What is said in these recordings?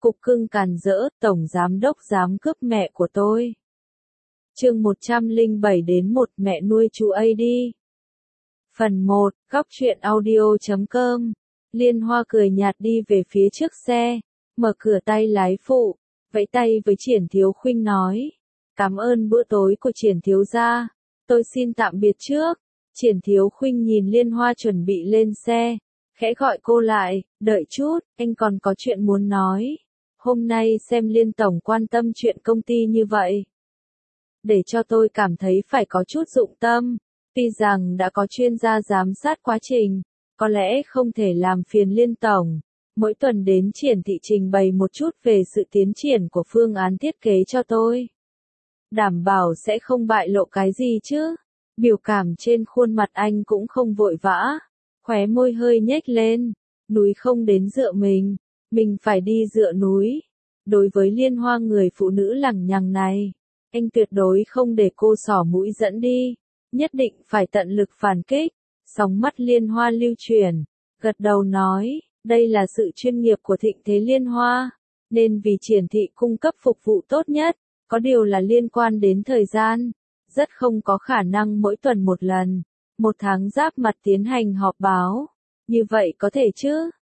Cục cưng càn rỡ, tổng giám đốc dám cướp mẹ của tôi. Chương 107 đến 1 mẹ nuôi chú ấy đi. Phần 1, góc truyện audio.com. Liên Hoa cười nhạt đi về phía trước xe, mở cửa tay lái phụ, vẫy tay với Triển Thiếu Khuynh nói: "Cảm ơn bữa tối của Triển thiếu gia, tôi xin tạm biệt trước." Triển Thiếu Khuynh nhìn Liên Hoa chuẩn bị lên xe, khẽ gọi cô lại: "Đợi chút, anh còn có chuyện muốn nói. Hôm nay xem Liên tổng quan tâm chuyện công ty như vậy, để cho tôi cảm thấy phải có chút dụng tâm. Tuy rằng đã có chuyên gia giám sát quá trình, có lẽ không thể làm phiền Liên tổng mỗi tuần đến Triển thị trình bày một chút về sự tiến triển của phương án thiết kế cho tôi. Đảm bảo sẽ không bại lộ cái gì chứ?" Biểu cảm trên khuôn mặt anh cũng không vội vã, khóe môi hơi nhếch lên. Núi không đến dựa mình phải đi dựa núi. Đối với Liên Hoa người phụ nữ lằng nhằng này, anh tuyệt đối không để cô xỏ mũi dẫn đi, nhất định phải tận lực phản kích. Sóng mắt Liên Hoa lưu chuyển, gật đầu nói: "Đây là sự chuyên nghiệp của Thịnh Thế Liên Hoa, nên vì Triển thị cung cấp phục vụ tốt nhất, có điều là liên quan đến thời gian, rất không có khả năng mỗi tuần một lần, một tháng giáp mặt tiến hành họp báo. Như vậy có thể chứ?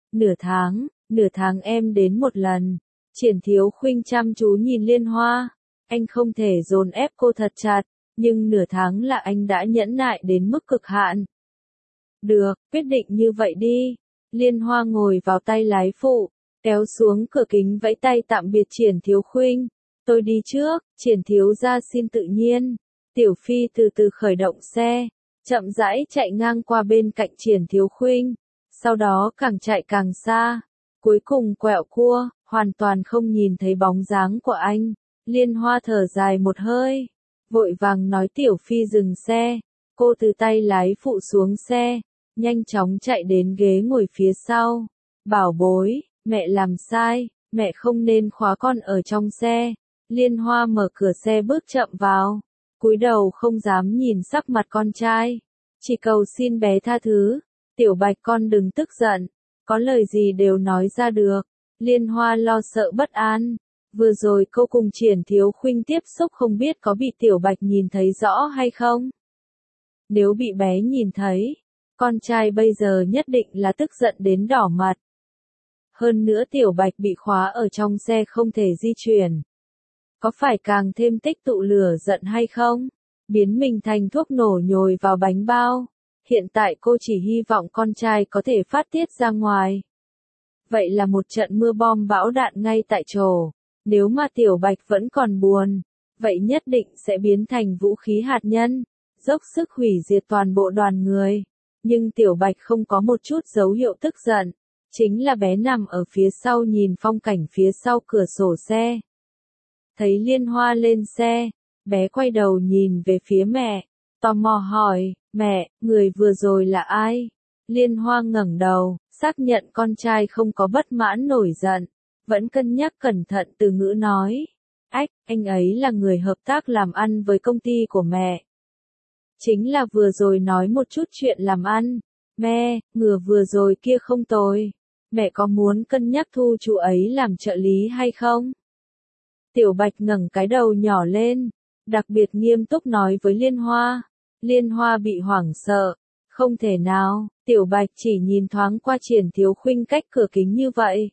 Nửa tháng em đến một lần." Triển Thiếu Khuynh chăm chú nhìn Liên Hoa, anh không thể dồn ép cô thật chặt, nhưng nửa tháng là anh đã nhẫn nại đến mức cực hạn. "Được, quyết định như vậy đi." Liên Hoa ngồi vào tay lái phụ, kéo xuống cửa kính vẫy tay tạm biệt Triển Thiếu Khuynh. "Tôi đi trước." Triển thiếu gia xin tự nhiên. Tiểu Phi từ từ khởi động xe, chậm rãi chạy ngang qua bên cạnh Triển Thiếu Khuynh, sau đó càng chạy càng xa, cuối cùng quẹo cua, hoàn toàn không nhìn thấy bóng dáng của anh. Liên Hoa thở dài một hơi, vội vàng nói Tiểu Phi dừng xe. Cô từ tay lái phụ xuống xe, nhanh chóng chạy đến ghế ngồi phía sau. "Bảo bối, mẹ làm sai, mẹ không nên khóa con ở trong xe." Liên Hoa mở cửa xe bước chậm vào, cúi đầu không dám nhìn sắc mặt con trai, chỉ cầu xin bé tha thứ. "Tiểu Bạch con đừng tức giận, có lời gì đều nói ra được." Liên Hoa lo sợ bất an, vừa rồi cô cùng Triển Thiếu Khuynh tiếp xúc không biết có bị Tiểu Bạch nhìn thấy rõ hay không. Nếu bị bé nhìn thấy, con trai bây giờ nhất định là tức giận đến đỏ mặt. Hơn nữa Tiểu Bạch bị khóa ở trong xe không thể di chuyển, có phải càng thêm tích tụ lửa giận hay không? Biến mình thành thuốc nổ nhồi vào bánh bao. Hiện tại cô chỉ hy vọng con trai có thể phát tiết ra ngoài. Vậy là một trận mưa bom bão đạn ngay tại chỗ. Nếu mà Tiểu Bạch vẫn còn buồn, vậy nhất định sẽ biến thành vũ khí hạt nhân, dốc sức hủy diệt toàn bộ đoàn người. Nhưng Tiểu Bạch không có một chút dấu hiệu tức giận, chính là bé nằm ở phía sau nhìn phong cảnh phía sau cửa sổ xe. Thấy Liên Hoa lên xe, bé quay đầu nhìn về phía mẹ, tò mò hỏi: "Mẹ, người vừa rồi là ai?" Liên Hoa ngẩng đầu, xác nhận con trai không có bất mãn nổi giận, vẫn cân nhắc cẩn thận từ ngữ nói: Anh ấy là người hợp tác làm ăn với công ty của mẹ. Chính là vừa rồi nói một chút chuyện làm ăn. Mẹ, ngừa vừa rồi kia không tồi. Mẹ có muốn cân nhắc thu chú ấy làm trợ lý hay không?" Tiểu Bạch ngẩng cái đầu nhỏ lên, đặc biệt nghiêm túc nói với Liên Hoa. Liên Hoa bị hoảng sợ. Không thể nào. Tiểu Bạch chỉ nhìn thoáng qua Triển Thiếu Khuynh cách cửa kính như vậy,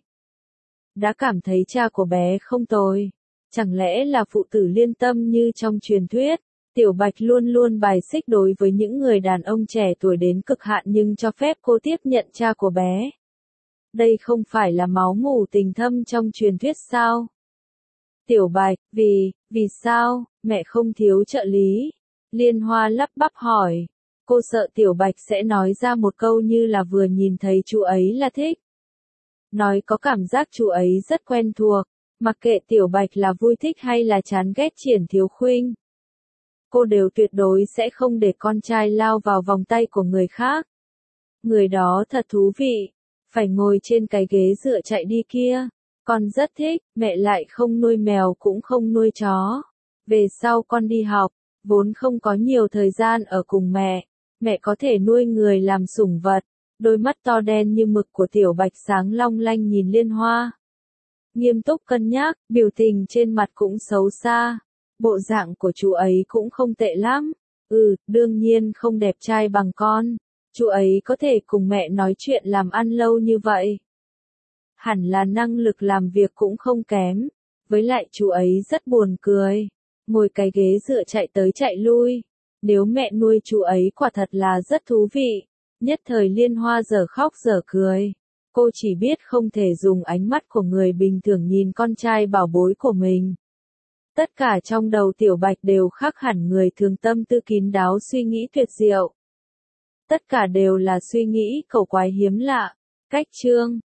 đã cảm thấy cha của bé không tồi. Chẳng lẽ là phụ tử liên tâm như trong truyền thuyết? Tiểu Bạch luôn luôn bài xích đối với những người đàn ông trẻ tuổi đến cực hạn nhưng cho phép cô tiếp nhận cha của bé. Đây không phải là máu mủ tình thâm trong truyền thuyết sao? Tiểu Bạch, vì sao, mẹ không thiếu trợ lý? Liên Hoa lắp bắp hỏi. Cô sợ Tiểu Bạch sẽ nói ra một câu như là vừa nhìn thấy chú ấy là thích. Nói có cảm giác chú ấy rất quen thuộc, mặc kệ Tiểu Bạch là vui thích hay là chán ghét Triển Thiếu Khuynh, cô đều tuyệt đối sẽ không để con trai lao vào vòng tay của người khác. Người đó thật thú vị, phải ngồi trên cái ghế dựa chạy đi kia. Con rất thích, mẹ lại không nuôi mèo cũng không nuôi chó. Về sau con đi học, vốn không có nhiều thời gian ở cùng mẹ có thể nuôi người làm sủng vật. Đôi mắt to đen như mực của Tiểu Bạch sáng long lanh nhìn Liên Hoa. nghiêm túc cân nhắc, biểu tình trên mặt cũng xấu xa. Bộ dạng của chú ấy cũng không tệ lắm. Đương nhiên không đẹp trai bằng con. Chú ấy có thể cùng mẹ nói chuyện làm ăn lâu như vậy. Hẳn là năng lực làm việc cũng không kém. Với lại chú ấy rất buồn cười. Ngồi cái ghế dựa chạy tới chạy lui. Nếu mẹ nuôi chú ấy quả thật là rất thú vị. Nhất thời Liên Hoa dở khóc dở cười. Cô chỉ biết không thể dùng ánh mắt của người bình thường nhìn con trai bảo bối của mình. Tất cả trong đầu Tiểu Bạch đều khác hẳn người thường tâm tư kín đáo suy nghĩ tuyệt diệu. Tất cả đều là suy nghĩ cầu quái hiếm lạ. Cách chương